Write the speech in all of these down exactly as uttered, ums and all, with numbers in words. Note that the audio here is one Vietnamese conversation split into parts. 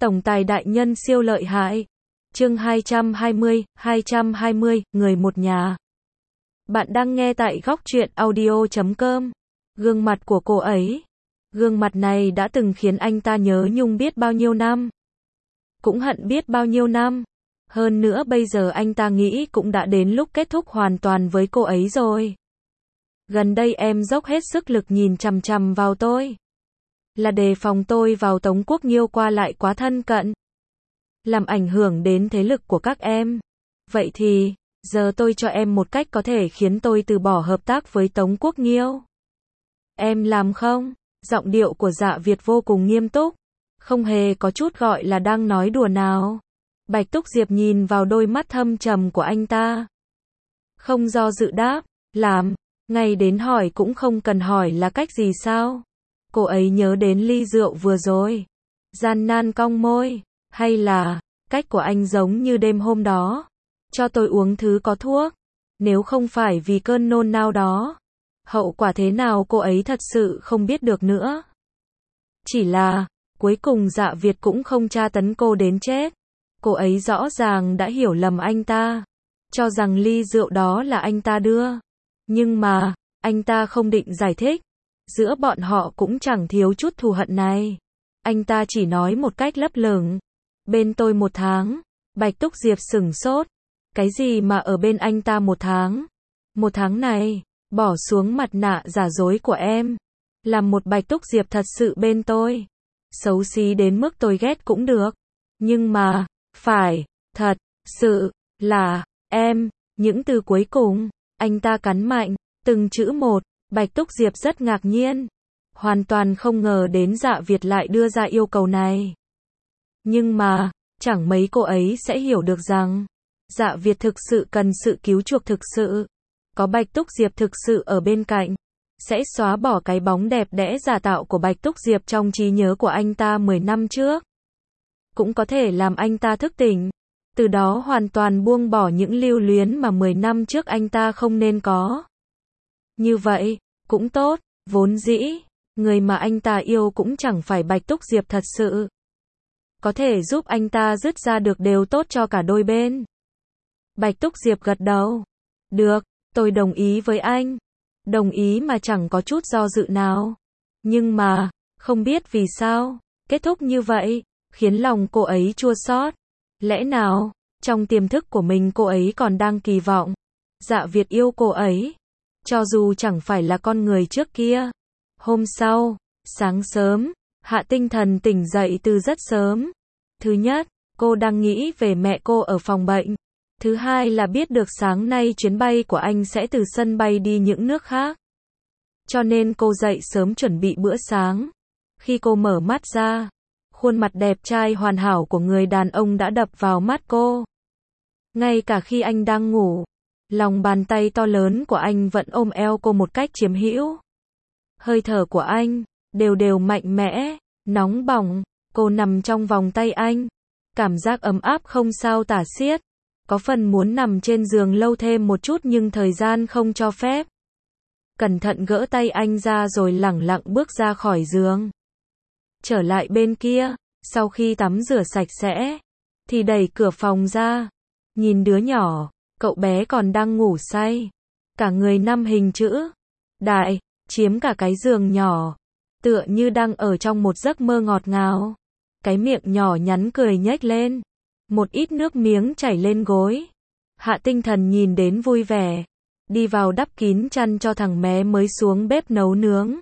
Tổng tài đại nhân siêu lợi hại. Chương hai trăm hai mươi, hai trăm hai mươi, người một nhà. Bạn đang nghe tại góc truyện audio chấm com. Gương mặt của cô ấy. Gương mặt này đã từng khiến anh ta nhớ nhung biết bao nhiêu năm. Cũng hận biết bao nhiêu năm. Hơn nữa bây giờ anh ta nghĩ cũng đã đến lúc kết thúc hoàn toàn với cô ấy rồi. Gần đây em dốc hết sức lực nhìn chằm chằm vào tôi. Là đề phòng tôi vào Tống Quốc Nghiêu qua lại quá thân cận. Làm ảnh hưởng đến thế lực của các em. Vậy thì, giờ tôi cho em một cách có thể khiến tôi từ bỏ hợp tác với Tống Quốc Nghiêu. Em làm không? Giọng điệu của Dạ Việt vô cùng nghiêm túc. Không hề có chút gọi là đang nói đùa nào. Bạch Túc Diệp nhìn vào đôi mắt thâm trầm của anh ta. Không do dự đáp, làm, ngay đến hỏi cũng không cần hỏi là cách gì sao? Cô ấy nhớ đến ly rượu vừa rồi. Gian nan cong môi, hay là, cách của anh giống như đêm hôm đó. Cho tôi uống thứ có thuốc. Nếu không phải vì cơn nôn nao đó. Hậu quả thế nào cô ấy thật sự không biết được nữa. Chỉ là, cuối cùng Dạ Việt cũng không tra tấn cô đến chết. Cô ấy rõ ràng đã hiểu lầm anh ta. Cho rằng ly rượu đó là anh ta đưa. Nhưng mà, anh ta không định giải thích. Giữa bọn họ cũng chẳng thiếu chút thù hận này. Anh ta chỉ nói một cách lấp lửng. Bên tôi một tháng. Bạch Túc Diệp sửng sốt. Cái gì mà ở bên anh ta một tháng? Một tháng này, bỏ xuống mặt nạ giả dối của em. Làm một Bạch Túc Diệp thật sự bên tôi. Xấu xí đến mức tôi ghét cũng được. Nhưng mà, phải, thật, sự, là, em. Những từ cuối cùng, anh ta cắn mạnh, từng chữ một. Bạch Túc Diệp rất ngạc nhiên. Hoàn toàn không ngờ đến Dạ Việt lại đưa ra yêu cầu này. Nhưng mà, chẳng mấy cô ấy sẽ hiểu được rằng, Dạ Việt thực sự cần sự cứu chuộc thực sự. Có Bạch Túc Diệp thực sự ở bên cạnh, sẽ xóa bỏ cái bóng đẹp đẽ giả tạo của Bạch Túc Diệp trong trí nhớ của anh ta mười năm trước. Cũng có thể làm anh ta thức tỉnh. Từ đó hoàn toàn buông bỏ những lưu luyến mà mười năm trước anh ta không nên có. Như vậy, cũng tốt, vốn dĩ, người mà anh ta yêu cũng chẳng phải Bạch Túc Diệp thật sự. Có thể giúp anh ta dứt ra được đều tốt cho cả đôi bên. Bạch Túc Diệp gật đầu. Được, tôi đồng ý với anh. Đồng ý mà chẳng có chút do dự nào. Nhưng mà, không biết vì sao, kết thúc như vậy, khiến lòng cô ấy chua xót. Lẽ nào, trong tiềm thức của mình cô ấy còn đang kỳ vọng, Dạ Việt yêu cô ấy. Cho dù chẳng phải là con người trước kia. Hôm sau, sáng sớm, Hạ Tinh Thần tỉnh dậy từ rất sớm. Thứ nhất, cô đang nghĩ về mẹ cô ở phòng bệnh. Thứ hai là biết được sáng nay chuyến bay của anh sẽ từ sân bay đi những nước khác. Cho nên cô dậy sớm chuẩn bị bữa sáng. Khi cô mở mắt ra, khuôn mặt đẹp trai hoàn hảo của người đàn ông đã đập vào mắt cô. Ngay cả khi anh đang ngủ, lòng bàn tay to lớn của anh vẫn ôm eo cô một cách chiếm hữu. Hơi thở của anh, đều đều mạnh mẽ, nóng bỏng, cô nằm trong vòng tay anh. Cảm giác ấm áp không sao tả xiết. Có phần muốn nằm trên giường lâu thêm một chút nhưng thời gian không cho phép. Cẩn thận gỡ tay anh ra rồi lẳng lặng bước ra khỏi giường. Trở lại bên kia, sau khi tắm rửa sạch sẽ, thì đẩy cửa phòng ra. Nhìn đứa nhỏ, cậu bé còn đang ngủ say. Cả người năm hình chữ. Đại, chiếm cả cái giường nhỏ. Tựa như đang ở trong một giấc mơ ngọt ngào. Cái miệng nhỏ nhắn cười nhếch lên. Một ít nước miếng chảy lên gối. Hạ Tinh Thần nhìn đến vui vẻ. Đi vào đắp kín chăn cho thằng bé mới xuống bếp nấu nướng.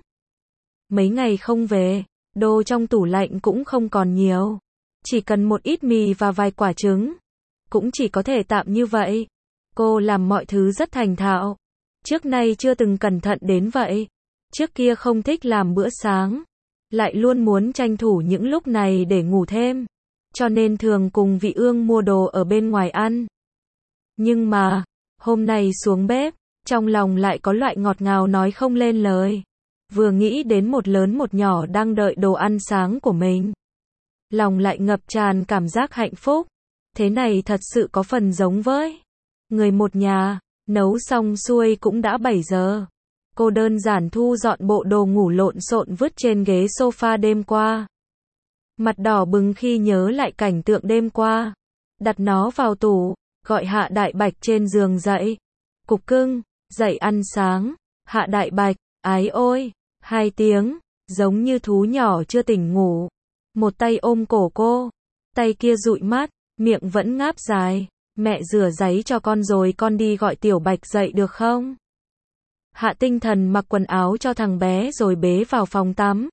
Mấy ngày không về, đồ trong tủ lạnh cũng không còn nhiều. Chỉ cần một ít mì và vài quả trứng. Cũng chỉ có thể tạm như vậy. Cô làm mọi thứ rất thành thạo. Trước nay chưa từng cẩn thận đến vậy. Trước kia không thích làm bữa sáng. Lại luôn muốn tranh thủ những lúc này để ngủ thêm. Cho nên thường cùng Vị Ương mua đồ ở bên ngoài ăn. Nhưng mà, hôm nay xuống bếp, trong lòng lại có loại ngọt ngào nói không lên lời. Vừa nghĩ đến một lớn một nhỏ đang đợi đồ ăn sáng của mình. Lòng lại ngập tràn cảm giác hạnh phúc. Thế này thật sự có phần giống với người một nhà. Nấu xong xuôi cũng đã bảy giờ. Cô đơn giản thu dọn bộ đồ ngủ lộn xộn vứt trên ghế sofa đêm qua. mặt đỏ bừng khi nhớ lại cảnh tượng đêm qua. Đặt nó vào tủ, gọi Hạ Đại Bạch trên giường dậy. Cục cưng, dậy ăn sáng. Hạ Đại Bạch, ái ôi, hai tiếng, giống như thú nhỏ chưa tỉnh ngủ. Một tay ôm cổ cô, tay kia dụi mắt, miệng vẫn ngáp dài. Mẹ rửa giấy cho con rồi con đi gọi Tiểu Bạch dậy được không? Hạ Tinh Thần mặc quần áo cho thằng bé rồi bế vào phòng tắm.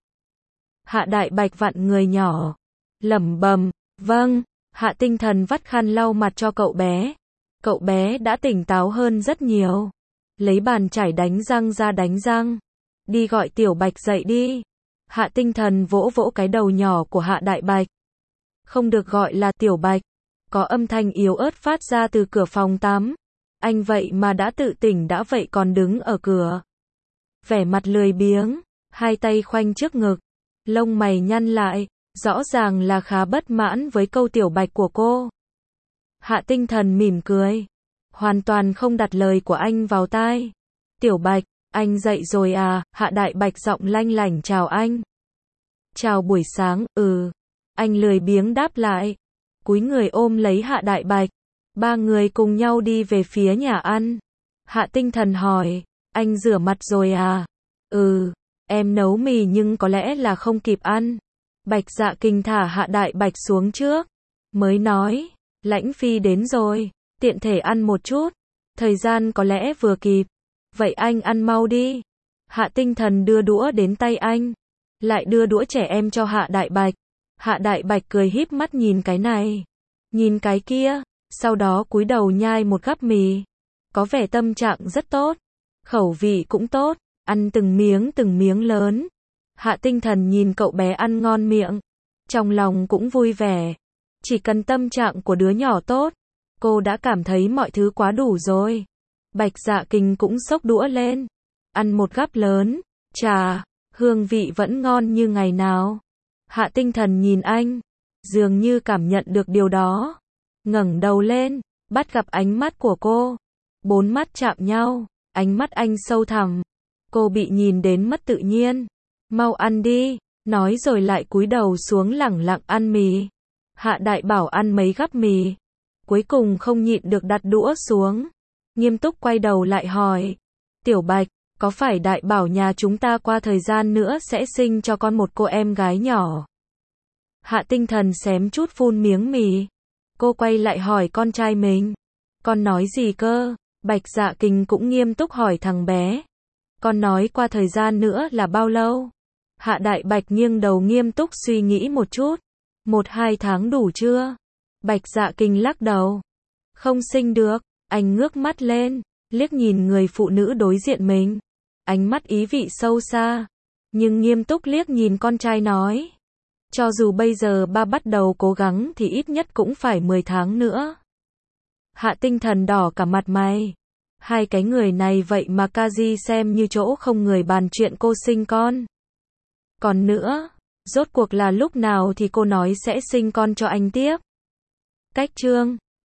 Hạ Đại Bạch vặn người nhỏ, lẩm bẩm, vâng. Hạ Tinh Thần vắt khăn lau mặt cho cậu bé. Cậu bé đã tỉnh táo hơn rất nhiều. Lấy bàn chải đánh răng ra đánh răng. Đi gọi Tiểu Bạch dậy đi. Hạ Tinh Thần vỗ vỗ cái đầu nhỏ của Hạ Đại Bạch. Không được gọi là Tiểu Bạch. Có âm thanh yếu ớt phát ra từ cửa phòng tắm. Anh vậy mà đã tự tỉnh đã vậy còn đứng ở cửa. Vẻ mặt lười biếng, hai tay khoanh trước ngực, lông mày nhăn lại, rõ ràng là khá bất mãn với câu Tiểu Bạch của cô. Hạ Tinh Thần mỉm cười, hoàn toàn không đặt lời của anh vào tai. Tiểu Bạch, anh dậy rồi à? Hạ Đại Bạch giọng lanh lảnh chào anh. Chào buổi sáng, ừ. Anh lười biếng đáp lại, cúi người ôm lấy Hạ Đại Bạch. Ba người cùng nhau đi về phía nhà ăn. Hạ Tinh Thần hỏi, anh rửa mặt rồi à? Ừ, em nấu mì nhưng có lẽ là không kịp ăn. Bạch Dạ Kình thả Hạ Đại Bạch xuống trước, mới nói, Lãnh Phi đến rồi, tiện thể ăn một chút, thời gian có lẽ vừa kịp. Vậy anh ăn mau đi. Hạ Tinh Thần đưa đũa đến tay anh, lại đưa đũa trẻ em cho Hạ Đại Bạch. Hạ Đại Bạch cười híp mắt nhìn cái này, nhìn cái kia, sau đó cúi đầu nhai một gắp mì. Có vẻ tâm trạng rất tốt, khẩu vị cũng tốt, ăn từng miếng từng miếng lớn. Hạ Tinh Thần nhìn cậu bé ăn ngon miệng, trong lòng cũng vui vẻ. Chỉ cần tâm trạng của đứa nhỏ tốt, cô đã cảm thấy mọi thứ quá đủ rồi. Bạch Dạ Kình cũng xốc đũa lên, ăn một gắp lớn, chà, hương vị vẫn ngon như ngày nào. Hạ Tinh Thần nhìn anh, dường như cảm nhận được điều đó. Ngẩng đầu lên, bắt gặp ánh mắt của cô. Bốn mắt chạm nhau, ánh mắt anh sâu thẳm. Cô bị nhìn đến mất tự nhiên. Mau ăn đi, nói rồi lại cúi đầu xuống lẳng lặng ăn mì. Hạ Đại bảo ăn mấy gắp mì, cuối cùng không nhịn được đặt đũa xuống. Nghiêm túc quay đầu lại hỏi, Tiểu Bạch, có phải Đại bảo nhà chúng ta qua thời gian nữa sẽ sinh cho con một cô em gái nhỏ? Hạ Tinh Thần xém chút phun miếng mì. Cô quay lại hỏi con trai mình, con nói gì cơ? Bạch Dạ Kình cũng nghiêm túc hỏi thằng bé, con nói qua thời gian nữa là bao lâu? Hạ Đại Bạch nghiêng đầu nghiêm túc suy nghĩ một chút, một hai tháng đủ chưa? Bạch Dạ Kình lắc đầu, không sinh được. Anh ngước mắt lên, liếc nhìn người phụ nữ đối diện mình, ánh mắt ý vị sâu xa, nhưng nghiêm túc liếc nhìn con trai nói, cho dù bây giờ ba bắt đầu cố gắng thì ít nhất cũng phải mười tháng nữa. Hạ Tinh Thần đỏ cả mặt mày, hai cái người này vậy mà Kaji xem như chỗ không người bàn chuyện cô sinh con. Còn nữa, rốt cuộc là lúc nào thì cô nói sẽ sinh con cho anh tiếp? Cách chương